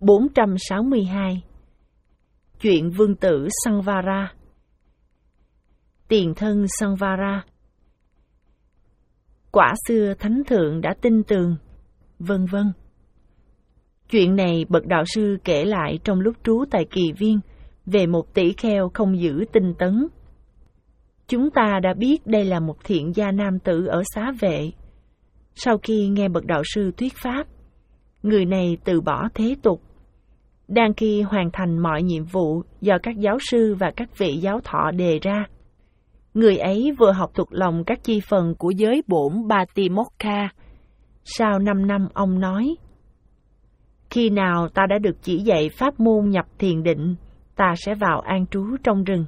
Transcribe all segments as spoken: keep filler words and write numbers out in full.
bốn trăm sáu mươi hai. Chuyện vương tử Sanvara. Tiền thân Sanvara. Quả xưa thánh thượng đã tin tường, vân vân. Chuyện này bậc đạo sư kể lại trong lúc trú tại Kỳ Viên về một tỷ kheo không giữ tinh tấn. Chúng ta đã biết đây là một thiện gia nam tử ở Xá Vệ. Sau khi nghe bậc đạo sư thuyết pháp, người này từ bỏ thế tục. Đang khi hoàn thành mọi nhiệm vụ do các giáo sư và các vị giáo thọ đề ra, người ấy vừa học thuộc lòng các chi phần của giới bổn Batimokha. Sau năm năm ông nói: khi nào ta đã được chỉ dạy pháp môn nhập thiền định, ta sẽ vào an trú trong rừng.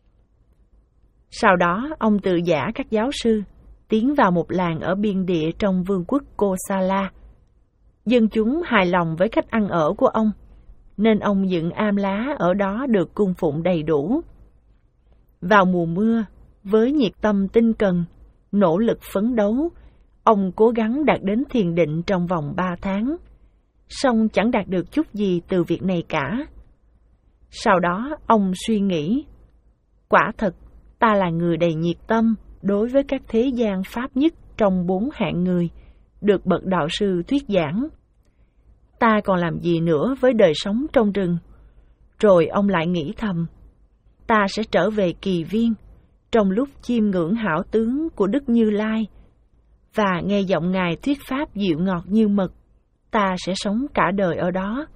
Sau đó ông tự giả các giáo sư, tiến vào một làng ở biên địa trong vương quốc Kosala. Dân chúng hài lòng với cách ăn ở của ông, nên ông dựng am lá ở đó được cung phụng đầy đủ. Vào mùa mưa, với nhiệt tâm tinh cần, nỗ lực phấn đấu, ông cố gắng đạt đến thiền định trong vòng ba tháng, song chẳng đạt được chút gì từ việc này cả. Sau đó ông suy nghĩ: quả thật, ta là người đầy nhiệt tâm đối với các thế gian pháp nhất trong bốn hạng người, được bậc đạo sư thuyết giảng. Ta còn làm gì nữa với đời sống trong rừng? Rồi ông lại nghĩ thầm: ta sẽ trở về Kỳ Viên, trong lúc chiêm ngưỡng hảo tướng của Đức Như Lai, và nghe giọng Ngài thuyết pháp dịu ngọt như mật, ta sẽ sống cả đời ở đó.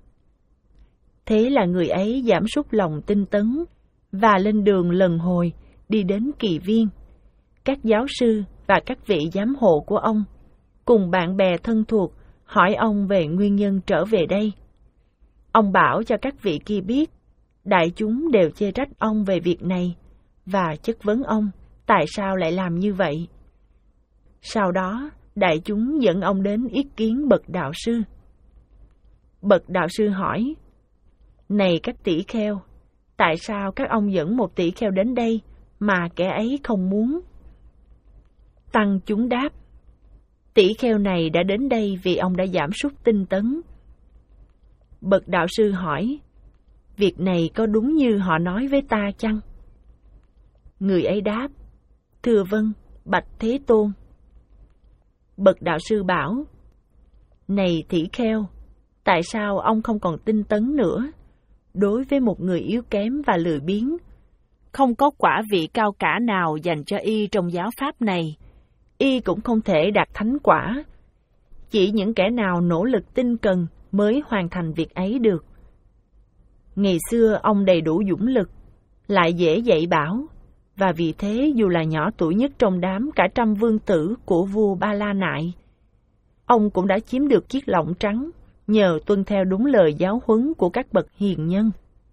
Thế là người ấy giảm sút lòng tinh tấn, và lên đường lần hồi, đi đến Kỳ Viên. Các giáo sư và các vị giám hộ của ông, cùng bạn bè thân thuộc, hỏi ông về nguyên nhân trở về đây. Ông bảo cho các vị kia biết, đại chúng đều chê trách ông về việc này, và chất vấn ông tại sao lại làm như vậy. Sau đó, đại chúng dẫn ông đến ý kiến bậc đạo sư. Bậc đạo sư hỏi: này các tỷ kheo, tại sao các ông dẫn một tỷ kheo đến đây mà kẻ ấy không muốn? Tăng chúng đáp: tỷ kheo này đã đến đây vì ông đã giảm sút tinh tấn. Bậc đạo sư hỏi: việc này có đúng như họ nói với ta chăng? Người ấy đáp: thưa vâng, bạch Thế Tôn. Bậc đạo sư bảo: này tỷ kheo, tại sao ông không còn tinh tấn nữa? Đối với một người yếu kém và lười biếng, không có quả vị cao cả nào dành cho y trong giáo pháp này, y cũng không thể đạt thánh quả. Chỉ những kẻ nào nỗ lực tinh cần mới hoàn thành việc ấy được. Ngày xưa ông đầy đủ dũng lực, lại dễ dạy bảo, và vì thế dù là nhỏ tuổi nhất trong đám cả trăm vương tử của vua Ba La Nại, ông cũng đã chiếm được chiếc lọng trắng nhờ tuân theo đúng lời giáo huấn của các bậc hiền nhân.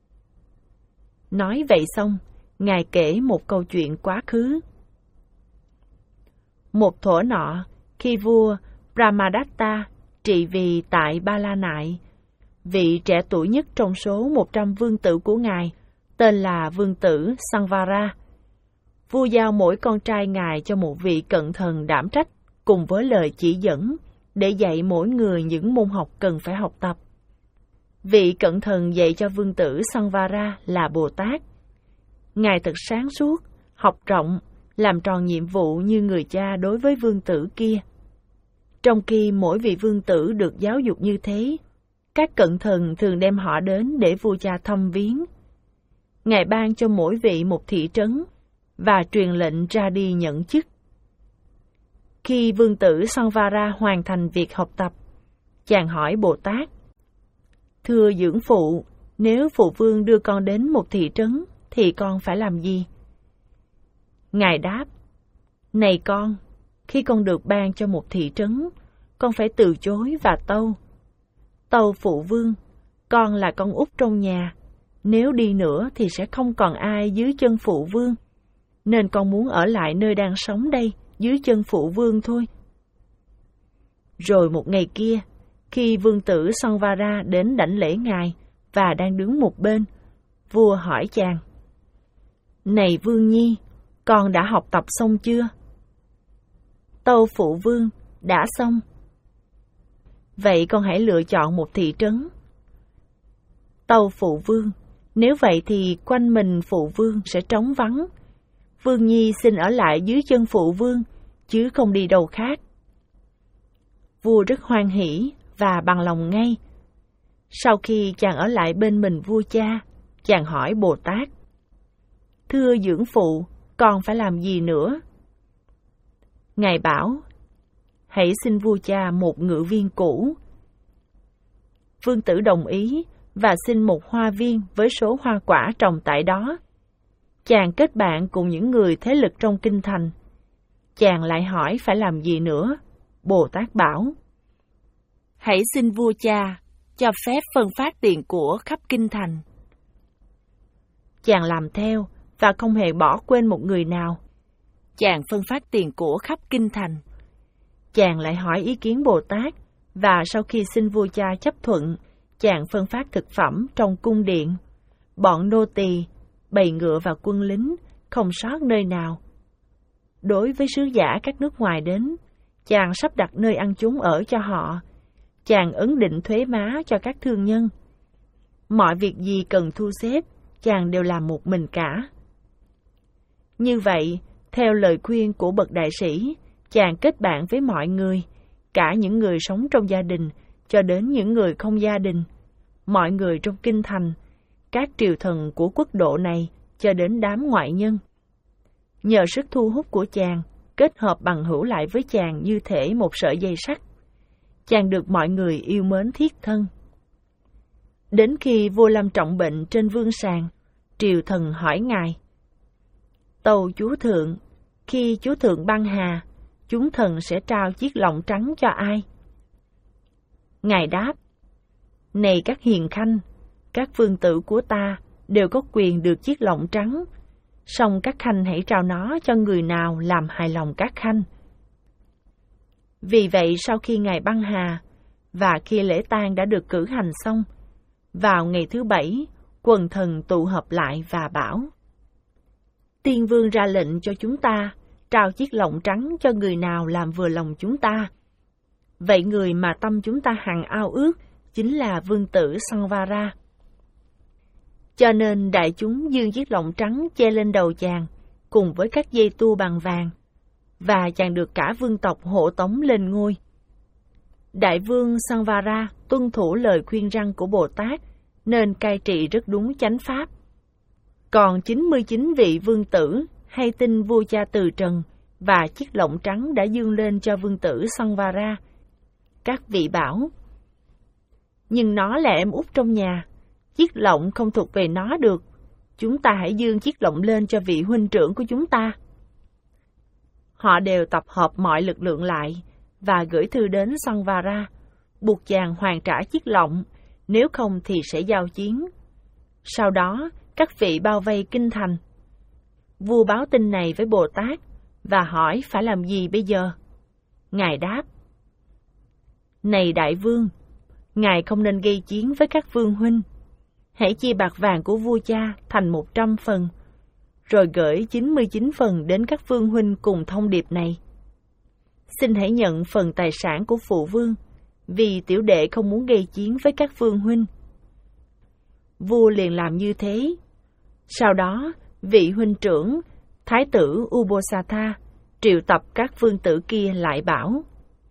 Nói vậy xong, Ngài kể một câu chuyện quá khứ. Một thuở nọ, khi vua Brahmadatta trị vì tại Ba La Nại, vị trẻ tuổi nhất trong số một trăm vương tử của Ngài, tên là vương tử Sanvara, vua giao mỗi con trai Ngài cho một vị cận thần đảm trách cùng với lời chỉ dẫn để dạy mỗi người những môn học cần phải học tập. Vị cận thần dạy cho vương tử Sanvara là Bồ Tát. Ngài thật sáng suốt, học rộng, làm tròn nhiệm vụ như người cha đối với vương tử kia. Trong khi mỗi vị vương tử được giáo dục như thế, các cận thần thường đem họ đến để vua cha thăm viếng. Ngài ban cho mỗi vị một thị trấn và truyền lệnh ra đi nhận chức. Khi vương tử Sanvara hoàn thành việc học tập, chàng hỏi Bồ Tát: thưa dưỡng phụ, nếu phụ vương đưa con đến một thị trấn, thì con phải làm gì? Ngài đáp: này con, khi con được ban cho một thị trấn, con phải từ chối và tâu: tâu phụ vương, con là con út trong nhà, nếu đi nữa thì sẽ không còn ai dưới chân phụ vương, nên con muốn ở lại nơi đang sống đây, dưới chân phụ vương thôi. Rồi một ngày kia, khi vương tử Sanvara đến đảnh lễ Ngài và đang đứng một bên, vua hỏi chàng: này vương nhi, con đã học tập xong chưa? Tâu phụ vương, đã xong. Vậy con hãy lựa chọn một thị trấn. Tâu phụ vương, nếu vậy thì quanh mình phụ vương sẽ trống vắng. Vương nhi xin ở lại dưới chân phụ vương, chứ không đi đâu khác. Vua rất hoan hỉ và bằng lòng ngay. Sau khi chàng ở lại bên mình vua cha, chàng hỏi Bồ Tát: Thưa dưỡng phụ, còn phải làm gì nữa? Ngài bảo: Hãy xin vua cha một ngự viên cũ. Vương tử đồng ý và xin một hoa viên với số hoa quả trồng tại đó. Chàng kết bạn cùng những người thế lực trong kinh thành. Chàng lại hỏi phải làm gì nữa. Bồ Tát bảo: Hãy xin vua cha cho phép phân phát tiền của khắp kinh thành. Chàng làm theo và không hề bỏ quên một người nào. Chàng phân phát tiền của khắp kinh thành. Chàng lại hỏi ý kiến Bồ Tát, và sau khi xin vua cha chấp thuận, chàng phân phát thực phẩm trong cung điện. Bọn nô tỳ, bầy ngựa và quân lính, không sót nơi nào. Đối với sứ giả các nước ngoài đến, chàng sắp đặt nơi ăn chốn ở cho họ. Chàng ấn định thuế má cho các thương nhân. Mọi việc gì cần thu xếp, chàng đều làm một mình cả. Như vậy, theo lời khuyên của bậc đại sĩ, chàng kết bạn với mọi người, cả những người sống trong gia đình cho đến những người không gia đình, mọi người trong kinh thành, các triều thần của quốc độ này cho đến đám ngoại nhân. Nhờ sức thu hút của chàng, kết hợp bằng hữu lại với chàng như thể một sợi dây sắt, chàng được mọi người yêu mến thiết thân. Đến khi vua lâm trọng bệnh trên vương sàng, triều thần hỏi ngài: Tâu chúa thượng, khi chúa thượng băng hà, chúng thần sẽ trao chiếc lọng trắng cho ai? Ngài đáp: Này các hiền khanh, các vương tử của ta đều có quyền được chiếc lọng trắng, song các khanh hãy trao nó cho người nào làm hài lòng các khanh. Vì vậy sau khi ngài băng hà, và khi lễ tang đã được cử hành xong, vào ngày thứ bảy, quần thần tụ họp lại và bảo: Tiên vương ra lệnh cho chúng ta trao chiếc lọng trắng cho người nào làm vừa lòng chúng ta. Vậy người mà tâm chúng ta hằng ao ước chính là vương tử Sanvara. Cho nên đại chúng dương chiếc lọng trắng che lên đầu chàng, cùng với các dây tua bằng vàng, và chàng được cả vương tộc hộ tống lên ngôi. Đại vương Sanvara tuân thủ lời khuyên răn của Bồ Tát, nên cai trị rất đúng chánh pháp. Còn chín mươi chín vị vương tử hay tin vua cha từ trần, và chiếc lọng trắng đã dương lên cho vương tử Sanvara. Các vị bảo: Nhưng nó là em út trong nhà, chiếc lọng không thuộc về nó được. Chúng ta hãy dương chiếc lọng lên cho vị huynh trưởng của chúng ta. Họ đều tập hợp mọi lực lượng lại và gửi thư đến Sanvara, buộc chàng hoàn trả chiếc lọng, nếu không thì sẽ giao chiến. Sau đó, các vị bao vây kinh thành. Vua báo tin này với Bồ Tát và hỏi phải làm gì bây giờ. Ngài đáp: Này đại vương, ngài không nên gây chiến với các vương huynh. Hãy chia bạc vàng của vua cha thành một trăm phần, rồi gửi chín mươi chín phần đến các vương huynh cùng thông điệp này: Xin hãy nhận phần tài sản của phụ vương, vì tiểu đệ không muốn gây chiến với các vương huynh. Vua liền làm như thế. Sau đó, vị huynh trưởng, thái tử Ubosatha, triệu tập các vương tử kia lại bảo: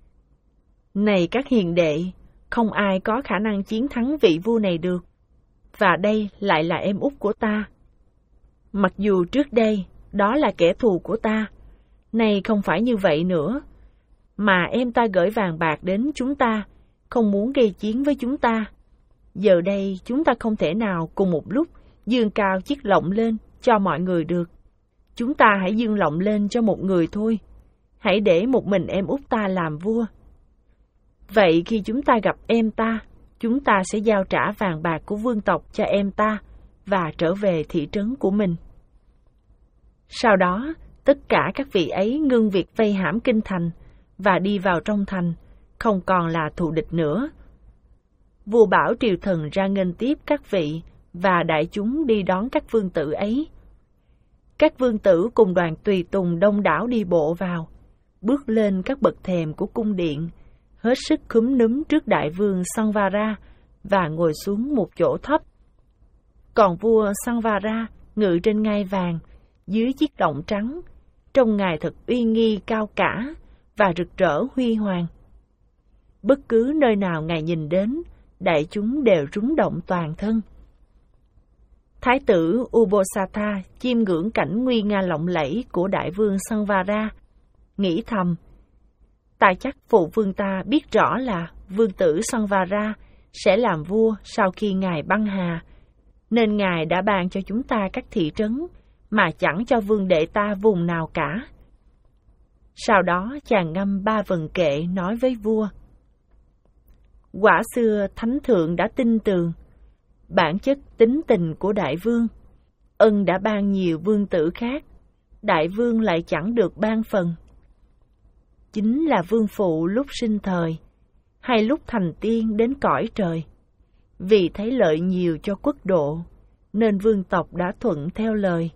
Này các hiền đệ, không ai có khả năng chiến thắng vị vua này được, và đây lại là em út của ta. Mặc dù trước đây đó là kẻ thù của ta, nay không phải như vậy nữa, mà em ta gửi vàng bạc đến chúng ta, không muốn gây chiến với chúng ta. Giờ đây chúng ta không thể nào cùng một lúc dương cao chiếc lọng lên cho mọi người được. Chúng ta hãy dương lọng lên cho một người thôi. Hãy để một mình em út ta làm vua. Vậy khi chúng ta gặp em ta, chúng ta sẽ giao trả vàng bạc của vương tộc cho em ta và trở về thị trấn của mình. Sau đó, tất cả các vị ấy ngưng việc vây hãm kinh thành và đi vào trong thành, không còn là thù địch nữa. Vua bảo triều thần ra nghênh tiếp các vị và đại chúng đi đón các vương tử ấy. Các vương tử cùng đoàn tùy tùng đông đảo đi bộ vào, bước lên các bậc thềm của cung điện, hết sức cúm núm trước đại vương Sanvara và ngồi xuống một chỗ thấp. Còn vua Sanvara ngự trên ngai vàng, dưới chiếc động trắng, trông ngài thật uy nghi cao cả và rực rỡ huy hoàng. Bất cứ nơi nào ngài nhìn đến, đại chúng đều rúng động toàn thân. Thái tử Ubosatha chiêm ngưỡng cảnh nguy nga lộng lẫy của đại vương Sanvara, nghĩ thầm: ta chắc phụ vương ta biết rõ là vương tử Sanvara sẽ làm vua sau khi ngài băng hà, nên ngài đã ban cho chúng ta các thị trấn mà chẳng cho vương đệ ta vùng nào cả. Sau đó chàng ngâm ba vần kệ nói với vua: quả xưa thánh thượng đã tin tường bản chất tính tình của đại vương, ân đã ban nhiều vương tử khác, đại vương lại chẳng được ban phần. Chính là vương phụ lúc sinh thời, hay lúc thành tiên đến cõi trời, vì thấy lợi nhiều cho quốc độ, nên vương tộc đã thuận theo lời.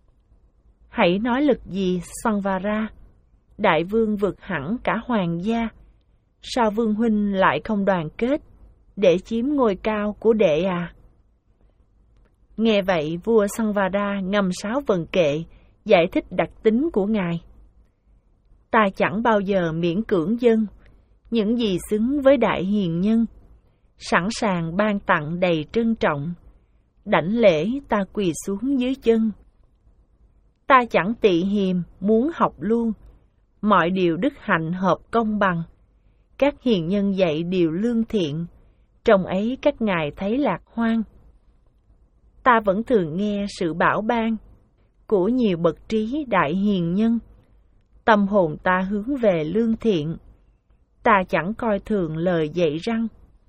Hãy nói lực gì Sanvara, đại vương vượt hẳn cả hoàng gia, sao vương huynh lại không đoàn kết để chiếm ngôi cao của đệ à? Nghe vậy, vua Sanvara ngâm sáu vần kệ giải thích đặc tính của ngài. Ta chẳng bao giờ miễn cưỡng dân, những gì xứng với đại hiền nhân, sẵn sàng ban tặng đầy trân trọng, đảnh lễ ta quỳ xuống dưới chân. Ta chẳng tị hiềm muốn học luôn, mọi điều đức hạnh hợp công bằng. Các hiền nhân dạy điều lương thiện, trong ấy các ngài thấy lạc hoan. Ta vẫn thường nghe sự bảo ban của nhiều bậc trí đại hiền nhân, tâm hồn ta hướng về lương thiện, ta chẳng coi thường lời dạy răn.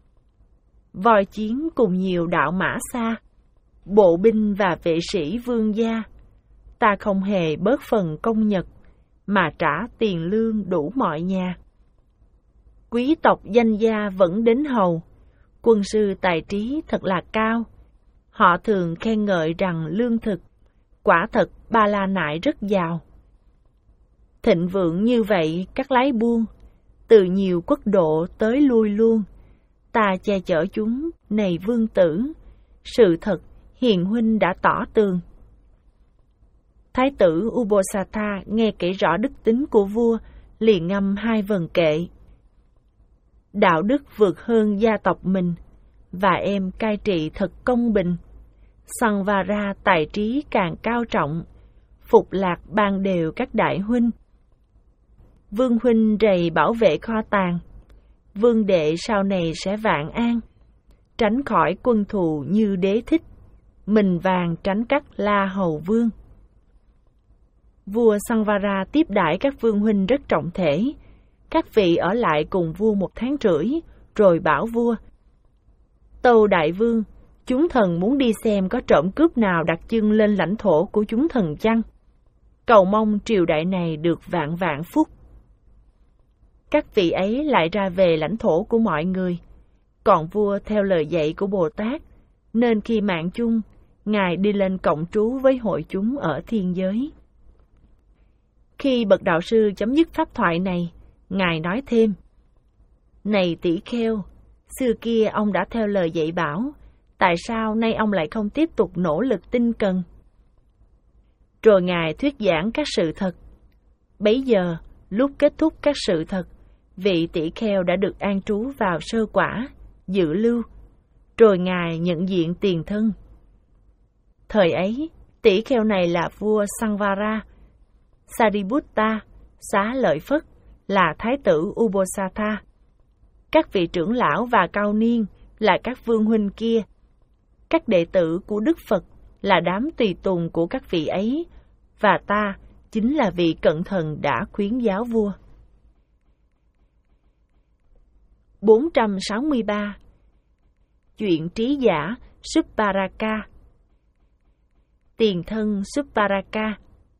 Voi chiến cùng nhiều đạo mã xa, bộ binh và vệ sĩ vương gia, ta không hề bớt phần công nhật, mà trả tiền lương đủ mọi nhà. Quý tộc danh gia vẫn đến hầu, quân sư tài trí thật là cao. Họ thường khen ngợi rằng lương thực, quả thật Ba La Nại rất giàu. Thịnh vượng như vậy các lái buôn, từ nhiều quốc độ tới lui luôn, ta che chở chúng, này vương tử, sự thật hiền huynh đã tỏ tường. Thái tử Ubosatha nghe kể rõ đức tính của vua, liền ngâm hai vần kệ. Đạo đức vượt hơn gia tộc mình, và em cai trị thật công bình. Sanvara tài trí càng cao trọng, phục lạc ban đều các đại huynh. Vương huynh rầy bảo vệ kho tàng, vương đệ sau này sẽ vạn an, tránh khỏi quân thù như đế thích, mình vàng tránh cắt La Hầu Vương. Vua Sanvara tiếp đãi các vương huynh rất trọng thể. Các vị ở lại cùng vua một tháng rưỡi, rồi bảo vua: tâu đại vương, chúng thần muốn đi xem có trộm cướp nào đặt chân lên lãnh thổ của chúng thần chăng? Cầu mong triều đại này được vạn vạn phúc. Các vị ấy lại ra về lãnh thổ của mọi người. Còn vua theo lời dạy của Bồ Tát, nên khi mạng chung, ngài đi lên cộng trú với hội chúng ở thiên giới. Khi bậc đạo sư chấm dứt pháp thoại này, ngài nói thêm: này tỷ kheo, xưa kia ông đã theo lời dạy bảo, tại sao nay ông lại không tiếp tục nỗ lực tinh cần? Rồi ngài thuyết giảng các sự thật. Bấy giờ, lúc kết thúc các sự thật, vị tỷ kheo đã được an trú vào sơ quả, dự lưu, rồi ngài nhận diện tiền thân. Thời ấy, tỷ kheo này là vua Sanvara, Sariputta, Xá Lợi Phất là thái tử Ubosatha. Các vị trưởng lão và cao niên là các vương huynh kia. Các đệ tử của Đức Phật là đám tùy tùng của các vị ấy, và ta chính là vị cận thần đã khuyến giáo vua. bốn trăm sáu mươi ba. Chuyện trí giả Subbaraka. Tiền thân Subbaraka.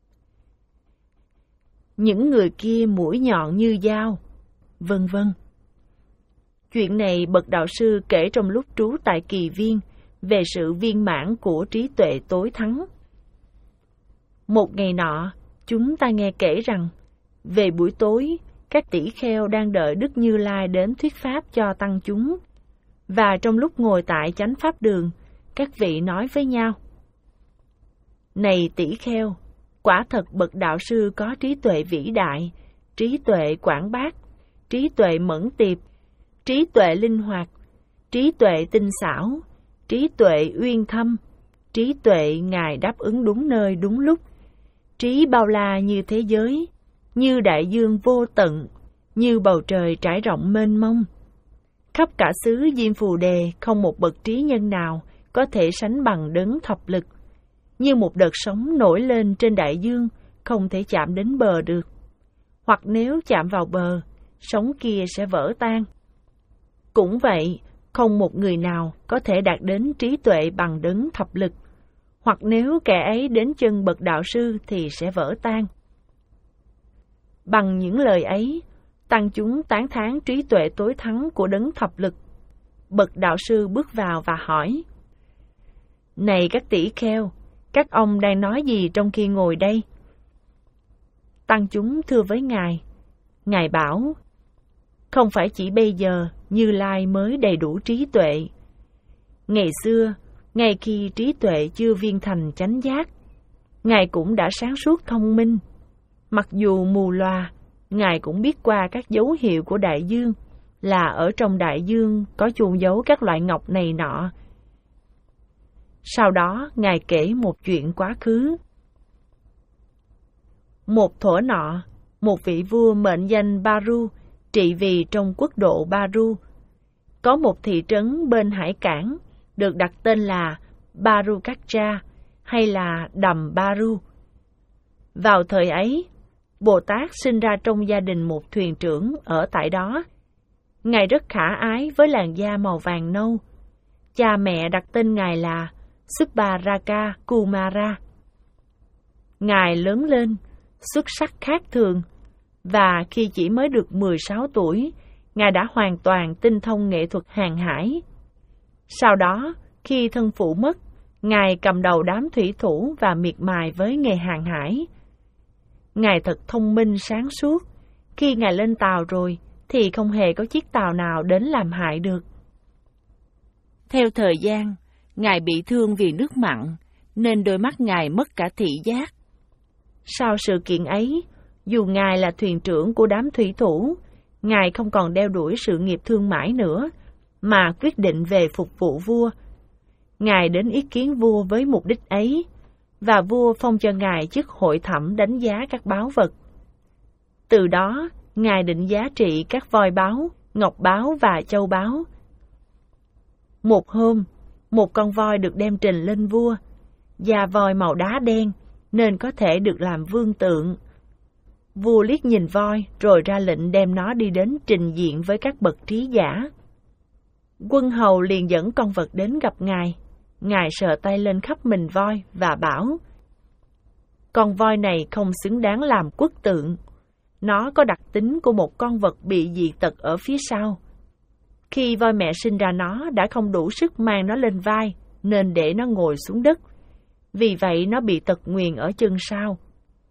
Những người kia mũi nhọn như dao, vân vân. Chuyện này bậc đạo sư kể trong lúc trú tại Kỳ Viên về sự viên mãn của trí tuệ tối thắng. Một ngày nọ, chúng ta nghe kể rằng, về buổi tối, các tỷ kheo đang đợi Đức Như Lai đến thuyết pháp cho tăng chúng, và trong lúc ngồi tại chánh pháp đường, các vị nói với nhau: Này tỷ kheo, quả thật bậc đạo sư có trí tuệ vĩ đại, trí tuệ quảng bác, trí tuệ mẫn tiệp, trí tuệ linh hoạt, trí tuệ tinh xảo, trí tuệ uyên thâm, trí tuệ Ngài đáp ứng đúng nơi đúng lúc, trí bao la như thế giới, như đại dương vô tận, như bầu trời trải rộng mênh mông. Khắp cả xứ Diêm Phù Đề không một bậc trí nhân nào có thể sánh bằng đấng thập lực, như một đợt sóng nổi lên trên đại dương, không thể chạm đến bờ được. Hoặc nếu chạm vào bờ, sóng kia sẽ vỡ tan. Cũng vậy, không một người nào có thể đạt đến trí tuệ bằng đấng thập lực, hoặc nếu kẻ ấy đến chân bậc đạo sư thì sẽ vỡ tan. Bằng những lời ấy, tăng chúng tán thán trí tuệ tối thắng của đấng thập lực. Bậc đạo sư bước vào và hỏi: Này các tỷ kheo, các ông đang nói gì trong khi ngồi đây? Tăng chúng thưa với Ngài. Ngài bảo: Không phải chỉ bây giờ Như Lai mới đầy đủ trí tuệ. Ngày xưa, ngay khi trí tuệ chưa viên thành chánh giác, Ngài cũng đã sáng suốt thông minh. Mặc dù mù loà, Ngài cũng biết qua các dấu hiệu của đại dương là ở trong đại dương có chôn giấu các loại ngọc này nọ. Sau đó, Ngài kể một chuyện quá khứ. Một thuở nọ, một vị vua mệnh danh Baru trị vì trong quốc độ Baru. Có một thị trấn bên hải cảng được đặt tên là Barukakcha hay là Đầm Baru. Vào thời ấy, Bồ Tát sinh ra trong gia đình một thuyền trưởng ở tại đó. Ngài rất khả ái với làn da màu vàng nâu. Cha mẹ đặt tên Ngài là Subbaraka Kumara. Ngài lớn lên, xuất sắc khác thường, và khi chỉ mới được mười sáu tuổi, Ngài đã hoàn toàn tinh thông nghệ thuật hàng hải. Sau đó, khi thân phụ mất, Ngài cầm đầu đám thủy thủ và miệt mài với nghề hàng hải. Ngài thật thông minh sáng suốt. Khi Ngài lên tàu rồi, thì không hề có chiếc tàu nào đến làm hại được. Theo thời gian, Ngài bị thương vì nước mặn, nên đôi mắt Ngài mất cả thị giác. Sau sự kiện ấy, dù Ngài là thuyền trưởng của đám thủy thủ, Ngài không còn đeo đuổi sự nghiệp thương mại nữa, mà quyết định về phục vụ vua. Ngài đến ý kiến vua với mục đích ấy, và vua phong cho Ngài chức hội thẩm đánh giá các báu vật. Từ đó, Ngài định giá trị các voi báu, ngọc báu và châu báu. Một hôm, một con voi được đem trình lên vua. Da voi màu đá đen, nên có thể được làm vương tượng. Vua liếc nhìn voi, rồi ra lệnh đem nó đi đến trình diện với các bậc trí giả. Quân hầu liền dẫn con vật đến gặp Ngài. Ngài sờ tay lên khắp mình voi và bảo: Con voi này không xứng đáng làm quốc tượng. Nó có đặc tính của một con vật bị dị tật ở phía sau. Khi voi mẹ sinh ra nó đã không đủ sức mang nó lên vai, nên để nó ngồi xuống đất. Vì vậy nó bị tật nguyền ở chân sau.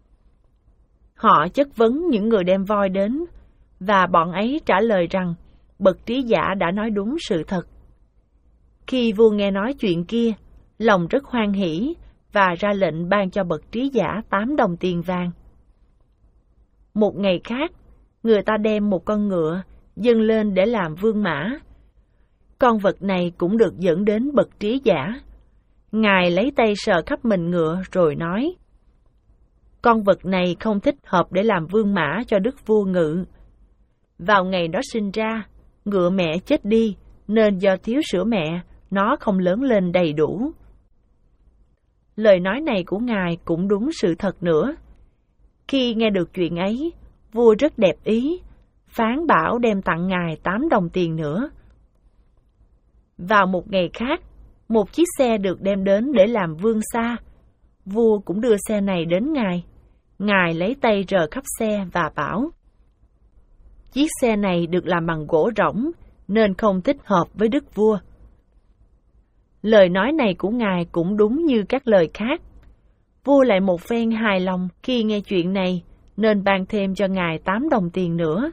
Họ chất vấn những người đem voi đến, và bọn ấy trả lời rằng bậc trí giả đã nói đúng sự thật. Khi vua nghe nói chuyện kia, lòng rất hoan hỉ và ra lệnh ban cho bậc trí giả tám đồng tiền vàng. Một ngày khác, người ta đem một con ngựa dâng lên để làm vương mã. Con vật này cũng được dẫn đến bậc trí giả. Ngài lấy tay sờ khắp mình ngựa rồi nói: Con vật này không thích hợp để làm vương mã cho đức vua ngự. Vào ngày nó sinh ra, ngựa mẹ chết đi, nên do thiếu sữa mẹ, nó không lớn lên đầy đủ. Lời nói này của Ngài cũng đúng sự thật nữa. Khi nghe được chuyện ấy, vua rất đẹp ý, phán bảo đem tặng Ngài tám đồng tiền nữa. Vào một ngày khác, một chiếc xe được đem đến để làm vương xa. Vua cũng đưa xe này đến Ngài. Ngài lấy tay rờ khắp xe và bảo: Chiếc xe này được làm bằng gỗ rỗng, nên không thích hợp với đức vua. Lời nói này của Ngài cũng đúng như các lời khác. Vua lại một phen hài lòng khi nghe chuyện này, nên ban thêm cho Ngài tám đồng tiền nữa.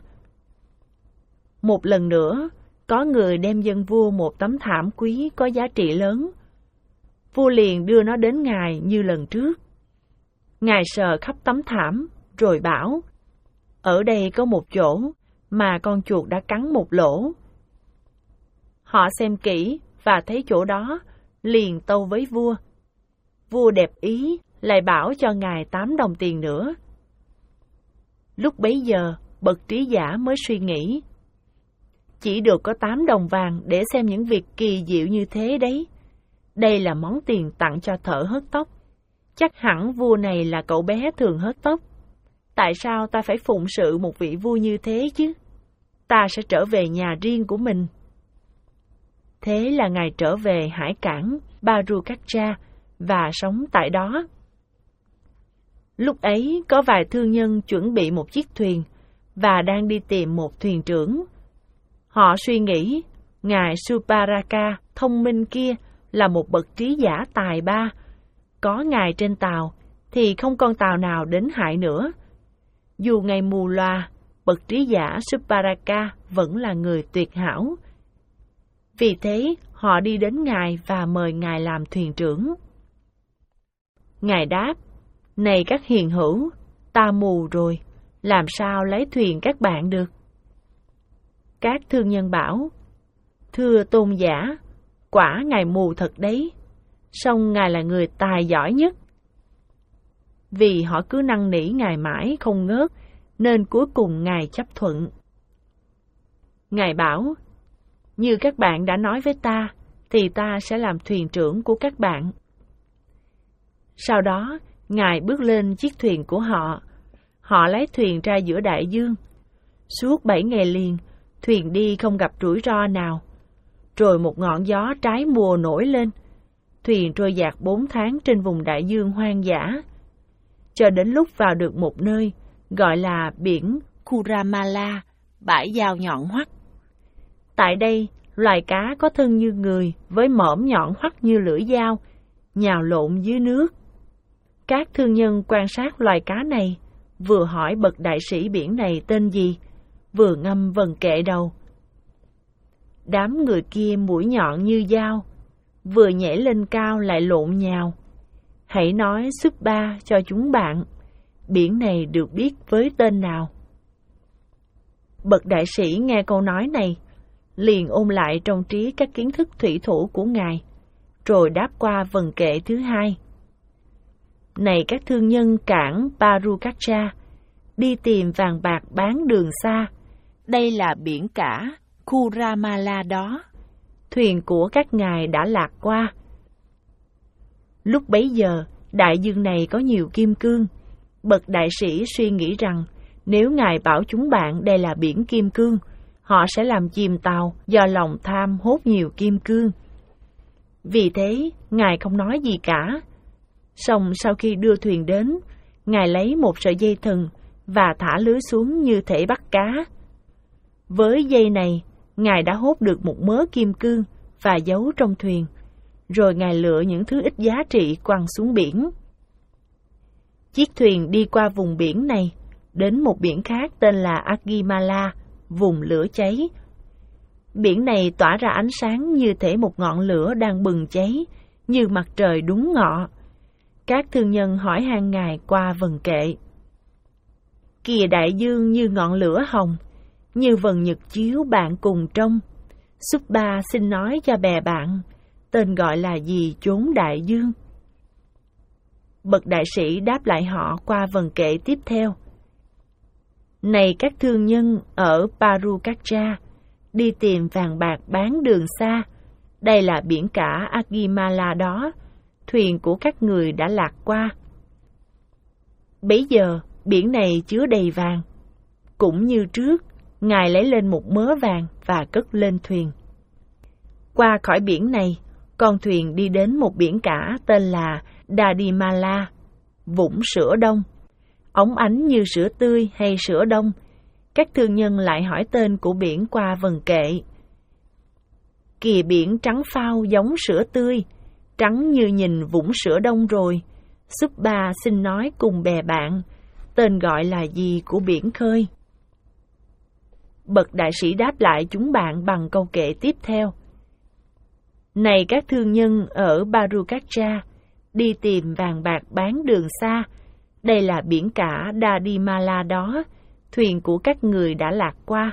Một lần nữa, có người đem dâng vua một tấm thảm quý có giá trị lớn. vua liền đưa nó đến ngài như lần trước. Ngài sờ khắp tấm thảm, rồi bảo, ở đây có một chỗ mà con chuột đã cắn một lỗ. Họ xem kỹ và thấy chỗ đó, liền tâu với vua. Vua đẹp ý, lại bảo cho ngài tám đồng tiền nữa. Lúc bấy giờ, bậc trí giả mới suy nghĩ. Chỉ được có tám đồng vàng để xem những việc kỳ diệu như thế đấy. Đây là món tiền tặng cho thợ hớt tóc. Chắc hẳn vua này là cậu bé thường hớt tóc. Tại sao ta phải phụng sự một vị vua như thế chứ? Ta sẽ trở về nhà riêng của mình. Thế là ngài trở về hải cảng Barukacha và sống tại đó. Lúc ấy có vài thương nhân chuẩn bị một chiếc thuyền và đang đi tìm một thuyền trưởng. Họ suy nghĩ, ngài Suparaka thông minh kia là một bậc trí giả tài ba. Có ngài trên tàu thì không con tàu nào đến hại nữa. Dù ngài mù loà, bậc trí giả Suparaka vẫn là người tuyệt hảo. Vì thế, họ đi đến ngài và mời ngài làm thuyền trưởng. Ngài đáp, này các hiền hữu, ta mù rồi, làm sao lấy thuyền các bạn được? Các thương nhân bảo, thưa tôn giả, quả ngài mù thật đấy, song ngài là người tài giỏi nhất. Vì họ cứ năn nỉ ngài mãi không ngớt, nên cuối cùng ngài chấp thuận. Ngài bảo, như các bạn đã nói với ta, thì ta sẽ làm thuyền trưởng của các bạn. Sau đó, ngài bước lên chiếc thuyền của họ. Họ lái thuyền ra giữa đại dương. Suốt bảy ngày liền, thuyền đi không gặp rủi ro nào. Rồi một ngọn gió trái mùa nổi lên. Thuyền trôi dạt bốn tháng trên vùng đại dương hoang dã. Cho đến lúc vào được một nơi, gọi là biển Kuramala, bãi dao nhọn hoắt. Tại đây, loài cá có thân như người, với mõm nhọn hoắt như lưỡi dao, nhào lộn dưới nước. Các thương nhân quan sát loài cá này, vừa hỏi bậc đại sĩ biển này tên gì, vừa ngâm vần kệ đầu. Đám người kia mũi nhọn như dao, vừa nhảy lên cao lại lộn nhào. Hãy nói sức ba cho chúng bạn, biển này được biết với tên nào. Bậc đại sĩ nghe câu nói này, liền ôn lại trong trí các kiến thức thủy thủ của ngài, rồi đáp qua vần kệ thứ hai. Này các thương nhân cảng Barukacha, đi tìm vàng bạc bán đường xa, đây là biển cả Kuramala đó, thuyền của các ngài đã lạc qua. Lúc bấy giờ, đại dương này có nhiều kim cương. Bậc đại sĩ suy nghĩ rằng, nếu ngài bảo chúng bạn đây là biển kim cương, họ sẽ làm chìm tàu do lòng tham hốt nhiều kim cương. Vì thế, ngài không nói gì cả. Song sau khi đưa thuyền đến, ngài lấy một sợi dây thừng và thả lưới xuống như thể bắt cá. Với dây này, ngài đã hốt được một mớ kim cương và giấu trong thuyền, rồi ngài lựa những thứ ít giá trị quăng xuống biển. Chiếc thuyền đi qua vùng biển này, đến một biển khác tên là Agimala, vùng lửa cháy. Biển này tỏa ra ánh sáng như thể một ngọn lửa đang bừng cháy, như mặt trời đúng ngọ. Các thương nhân hỏi han ngài qua vần kệ. Kìa đại dương như ngọn lửa hồng, như vầng nhật chiếu bạn cùng trông. Subba xin nói cho bè bạn, tên gọi là gì chốn đại dương? Bậc đại sĩ đáp lại họ qua vần kệ tiếp theo. Này các thương nhân ở Barukacha, đi tìm vàng bạc bán đường xa, đây là biển cả Agimala đó, thuyền của các người đã lạc qua. Bấy giờ, biển này chứa đầy vàng. Cũng như trước, ngài lấy lên một mớ vàng và cất lên thuyền. Qua khỏi biển này, con thuyền đi đến một biển cả tên là Dadimala, vũng sữa đông. Óng ánh như sữa tươi hay sữa đông. Các thương nhân lại hỏi tên của biển qua vần kệ. Kìa biển trắng phao giống sữa tươi, trắng như nhìn vũng sữa đông rồi. Subba xin nói cùng bè bạn, tên gọi là gì của biển khơi? Bậc đại sĩ đáp lại chúng bạn bằng câu kệ tiếp theo. Này các thương nhân ở Barukakcha, đi tìm vàng bạc bán đường xa, đây là biển cả Dadimala đó, thuyền của các người đã lạc qua.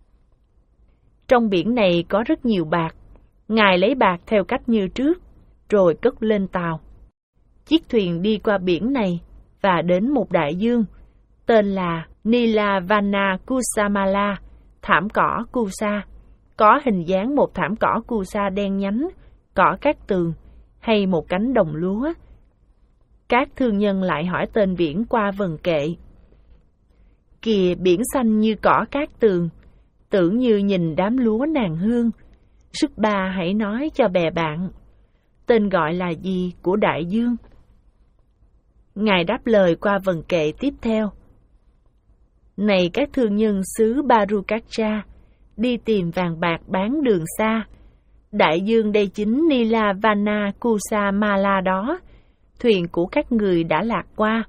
Trong biển này có rất nhiều bạc, Ngài lấy bạc theo cách như trước, rồi cất lên tàu. Chiếc thuyền đi qua biển này và đến một đại dương, tên là Nilavana Kusamala, thảm cỏ Kusa, có hình dáng một thảm cỏ Kusa đen nhánh, cỏ cát tường, hay một cánh đồng lúa. Các thương nhân lại hỏi tên biển qua vần kệ. Kìa biển xanh như cỏ cát tường, tưởng như nhìn đám lúa nàng hương. Sức ba hãy nói cho bè bạn, tên gọi là gì của đại dương? Ngài đáp lời qua vần kệ tiếp theo. Này các thương nhân xứ Barukakcha, đi tìm vàng bạc bán đường xa, đại dương đây chính Nilavana Kusamala đó, thuyền của các người đã lạc qua.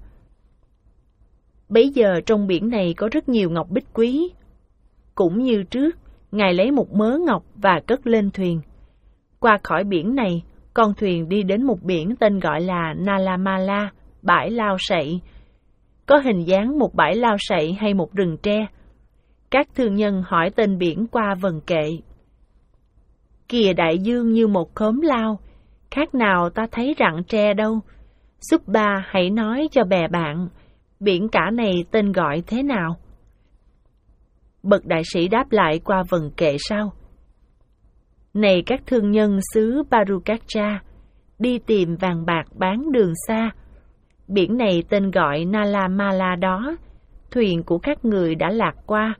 Bấy giờ trong biển này có rất nhiều ngọc bích quý. Cũng như trước, Ngài lấy một mớ ngọc và cất lên thuyền. Qua khỏi biển này, con thuyền đi đến một biển tên gọi là Nalamala, bãi lao sậy. Có hình dáng một bãi lao sậy hay một rừng tre. Các thương nhân hỏi tên biển qua vần kệ. Kìa đại dương như một khóm lao, khác nào ta thấy rặng tre đâu. Giúp ba hãy nói cho bè bạn, biển cả này tên gọi thế nào? Bậc đại sĩ đáp lại qua vần kệ sau. Này các thương nhân xứ Barukakcha, đi tìm vàng bạc bán đường xa, biển này tên gọi Nalamala đó, thuyền của các người đã lạc qua.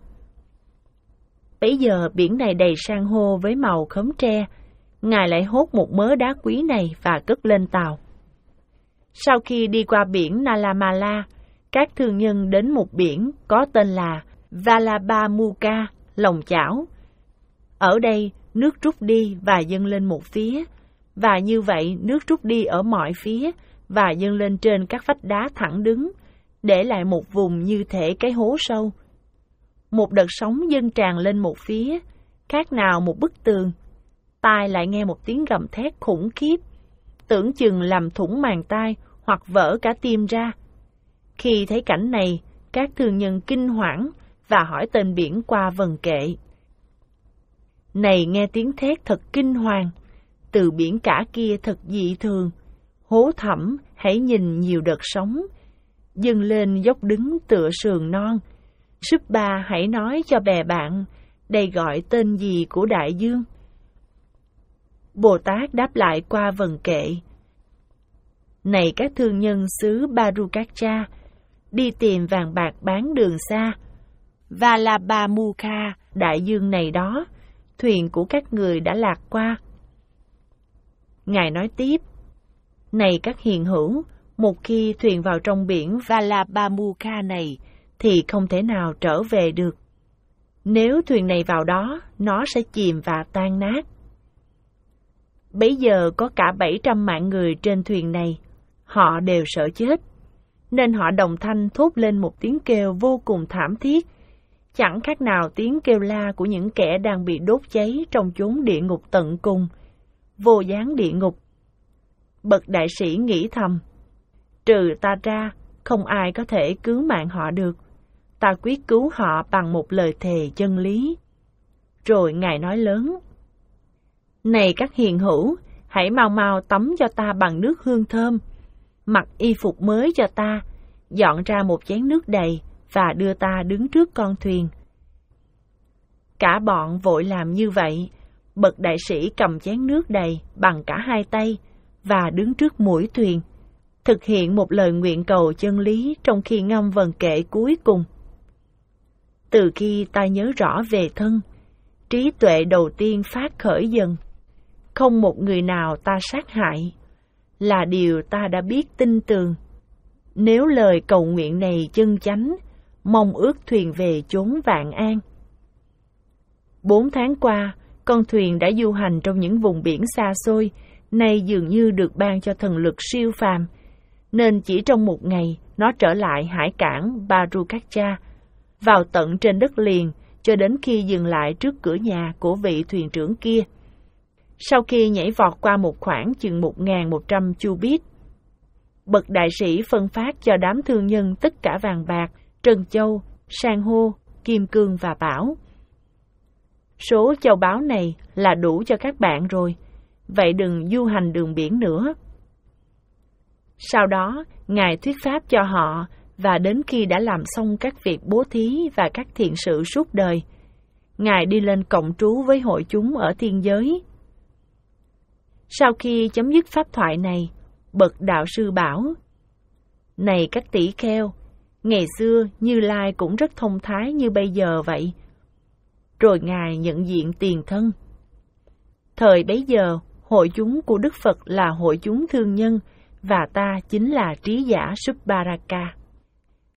Bấy giờ biển này đầy san hô với màu khóm tre, Ngài lại hốt một mớ đá quý này và cất lên tàu. Sau khi đi qua biển Nalamala, các thương nhân đến một biển có tên là Valabamuka, lòng chảo. Ở đây, nước rút đi và dâng lên một phía, và như vậy nước rút đi ở mọi phía và dâng lên trên các vách đá thẳng đứng, để lại một vùng như thể cái hố sâu. Một đợt sóng dâng tràn lên một phía, khác nào một bức tường. Tai lại nghe một tiếng gầm thét khủng khiếp, tưởng chừng làm thủng màng tai hoặc vỡ cả tim ra. Khi thấy cảnh này, các thương nhân kinh hoảng và hỏi tên biển qua vần kệ. Này nghe tiếng thét thật kinh hoàng, từ biển cả kia thật dị thường, hố thẳm hãy nhìn nhiều đợt sóng, dâng lên dốc đứng tựa sườn non. Sức ba hãy nói cho bè bạn, đây gọi tên gì của đại dương? Bồ Tát đáp lại qua vần kệ. Này các thương nhân xứ Barukakcha, đi tìm vàng bạc bán đường xa, Valabamuka, đại dương này đó, thuyền của các người đã lạc qua. Ngài nói tiếp, này các hiền hữu, một khi thuyền vào trong biển Valabamuka này, thì không thể nào trở về được. Nếu thuyền này vào đó, nó sẽ chìm và tan nát. Bấy giờ có cả bảy trăm mạng người trên thuyền này, họ đều sợ chết, nên họ đồng thanh thốt lên một tiếng kêu vô cùng thảm thiết, chẳng khác nào tiếng kêu la của những kẻ đang bị đốt cháy trong chốn địa ngục tận cùng, vô gián địa ngục. Bậc đại sĩ nghĩ thầm, trừ ta ra, không ai có thể cứu mạng họ được. Ta quyết cứu họ bằng một lời thề chân lý. Rồi Ngài nói lớn, này các hiền hữu, hãy mau mau tắm cho ta bằng nước hương thơm, mặc y phục mới cho ta, dọn ra một chén nước đầy và đưa ta đứng trước con thuyền. Cả bọn vội làm như vậy. Bậc đại sĩ cầm chén nước đầy bằng cả hai tay và đứng trước mũi thuyền, thực hiện một lời nguyện cầu chân lý trong khi ngâm vần kệ cuối cùng. Từ khi ta nhớ rõ về thân, trí tuệ đầu tiên phát khởi dần. Không một người nào ta sát hại, là điều ta đã biết tin tường. Nếu lời cầu nguyện này chân chánh, mong ước thuyền về chốn vạn an. Bốn tháng qua, con thuyền đã du hành trong những vùng biển xa xôi, nay dường như được ban cho thần lực siêu phàm, nên chỉ trong một ngày nó trở lại hải cảng Barukakcha, vào tận trên đất liền cho đến khi dừng lại trước cửa nhà của vị thuyền trưởng kia. Sau khi nhảy vọt qua một khoảng chừng một nghìn một trăm chu bit, bậc đại sĩ phân phát cho đám thương nhân tất cả vàng bạc, trân châu, san hô, kim cương và bảo. Số châu báu này là đủ cho các bạn rồi, vậy đừng du hành đường biển nữa. Sau đó, Ngài thuyết pháp cho họ, và đến khi đã làm xong các việc bố thí và các thiện sự suốt đời, Ngài đi lên cộng trú với hội chúng ở thiên giới. Sau khi chấm dứt pháp thoại này, bậc đạo sư bảo: Này các tỷ kheo, ngày xưa Như Lai cũng rất thông thái như bây giờ vậy. Rồi Ngài nhận diện tiền thân. Thời bấy giờ, hội chúng của Đức Phật là hội chúng thương nhân, và ta chính là trí giả Subbaraka.